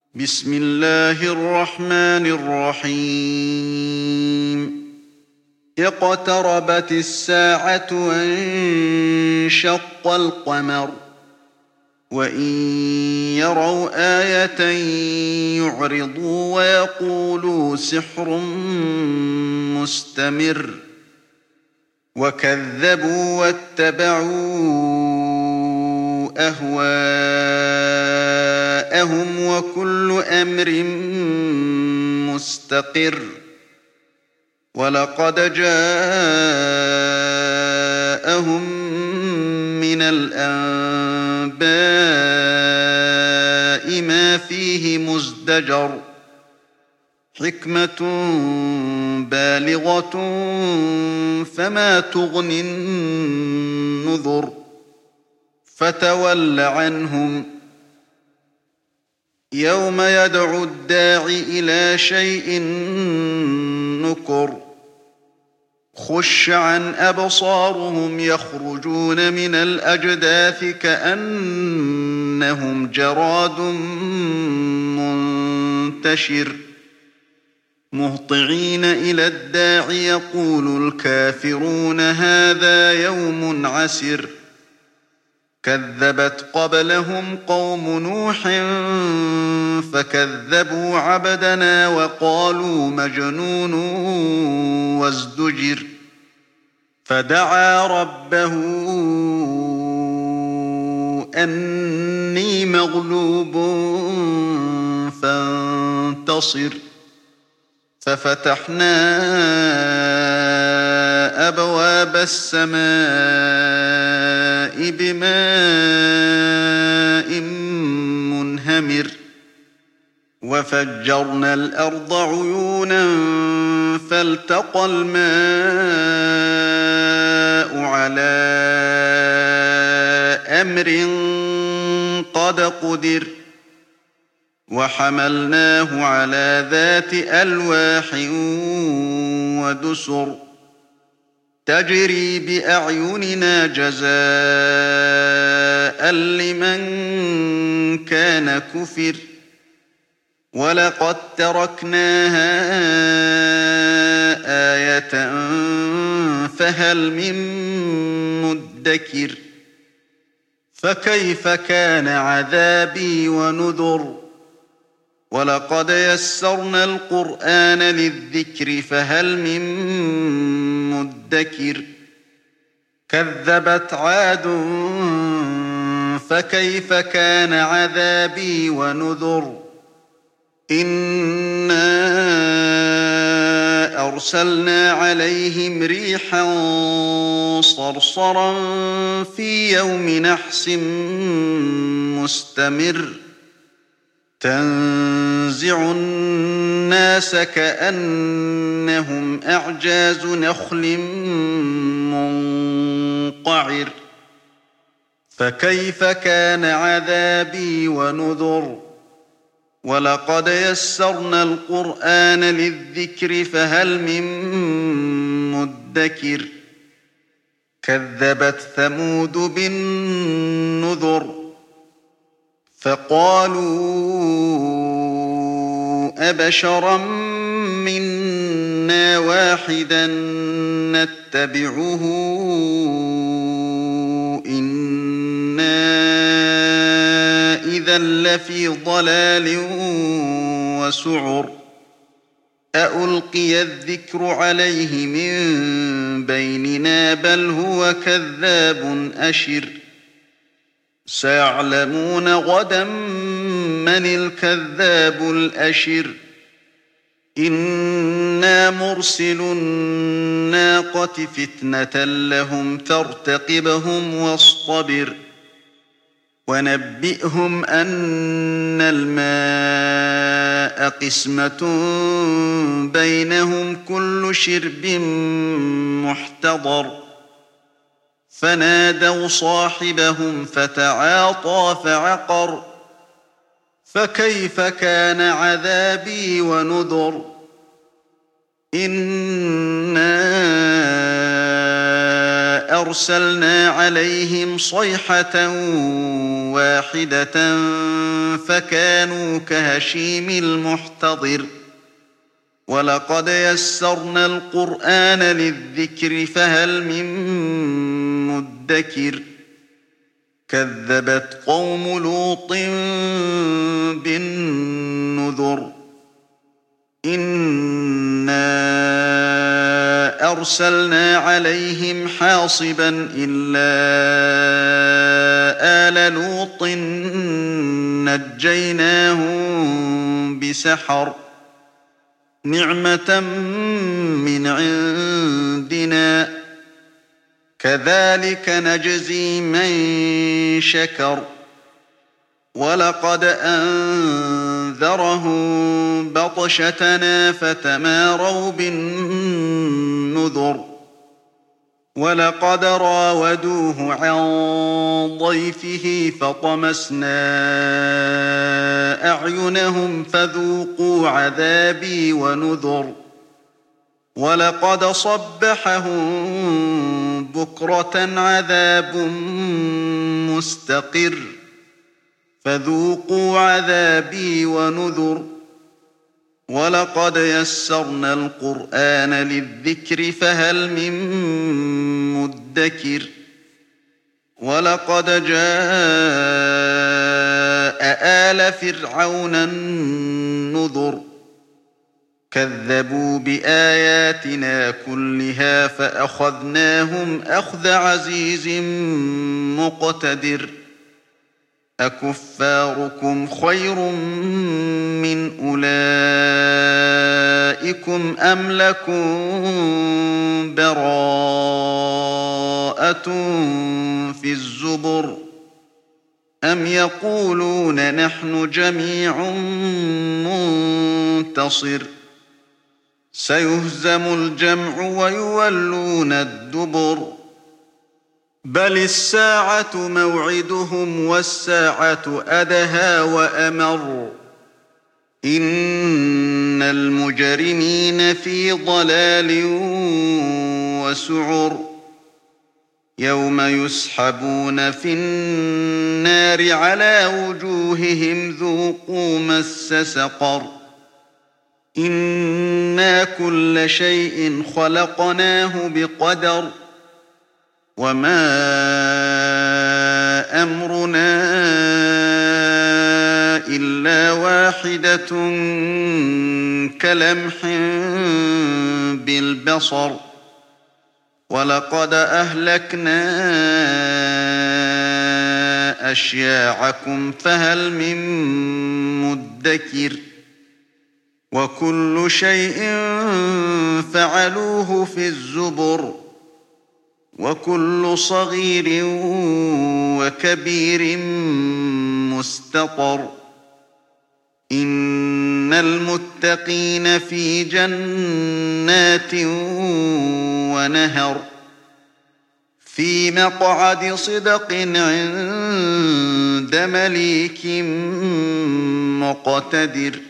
بسم الله الرحمن الرحيم اقتربت الساعة وانشق القمر وإن يروا آية يعرضوا ويقولوا سحر مستمر وكذبوا واتبعوا أهواءهم وكل أمر مستقر ولقد جاءهم من الأنباء ما فيه مزدجر حكمة بالغة فما تغني النذر فتول عنهم يوم يدعو الداع إلى شيء نكر خش عن أبصارهم يخرجون من الأجداث كأنهم جراد منتشر مهطعين إلى الداع يقول الكافرون هذا يوم عسر كذبت قبلهم قوم نوح فكذبوا عبدنا وقالوا مجنون وازدجر فدعا ربه أني مغلوب فانتصر ففتحنا أبواب السماء بماء منهمر وفجرنا الأرض عيونا فالتقى الماء على أمر قد قدر وحملناه على ذات ألواح ودسر تجري بأعيننا جزاء لمن كان كفر ولقد تركناها آية فهل من مدكر فكيف كان عذابي ونذر ولقد يسرنا القرآن للذكر فهل من مدكر كذبت عاد فكيف كان عذابي ونذر إنا أرسلنا عليهم ريحا صرصرا في يوم نحس مستمر تنزع الناس كأنهم أعجاز نخل منقعر فكيف كان عذابي ونذر ولقد يسرنا القرآن للذكر فهل من مدكر كذبت ثمود بالنذر فقالوا أبشرا منا واحدا نتبعه إنا إذا لفي ضلال وسعر أألقي الذكر عليه من بيننا بل هو كذاب أشر سيعلمون غدا من الكذاب الأشر إنا مرسل الناقة فتنة لهم فارتقبهم واصطبر ونبئهم أن الماء قسمة بينهم كل شرب محتضر فنادوا صاحبهم فتعاطى فعقر فكيف كان عذابي ونذر إنا فأرسلنا عليهم صيحة واحدة فكانوا كهشيم المحتضر ولقد يسرنا القرآن للذكر فهل من مدكر كذبت قوم لوط بالنذر إنا أرسلنا عليهم حاصبا إلا آل لوط نجيناهم بسحر نعمة من عندنا كذلك نجزي من شكر ولقد أنذرهم بطشتنا فتماروا بالنذر ولقد راودوه عن ضيفه فطمسنا أعينهم فذوقوا عذابي ونذر ولقد صبحهم بكرة عذاب مستقر فذوقوا عذابي ونذر ولقد يسرنا القرآن للذكر فهل من مدكر ولقد جاء آل فرعون النذر كذبوا بآياتنا كلها فأخذناهم أخذ عزيز مقتدر أكفاركم خير من أولئكم أم لكم براءة في الزبر أم يقولون نحن جميع منتصر سيهزم الجمع ويولون الدبر بل الساعة موعدهم والساعة أدهى وأمر إن المجرمين في ضلال وسعر يوم يسحبون في النار على وجوههم ذوقوا مس سقر إنا كل شيء خلقناه بقدر وما أمرنا إلا واحدة كلمح بالبصر ولقد أهلكنا أشياعكم فهل من مدكر وكل شيء فعلوه في الزبر وكل صغير وكبير مستطر إن المتقين في جنات ونهر في مقعد صدق عند مليك مقتدر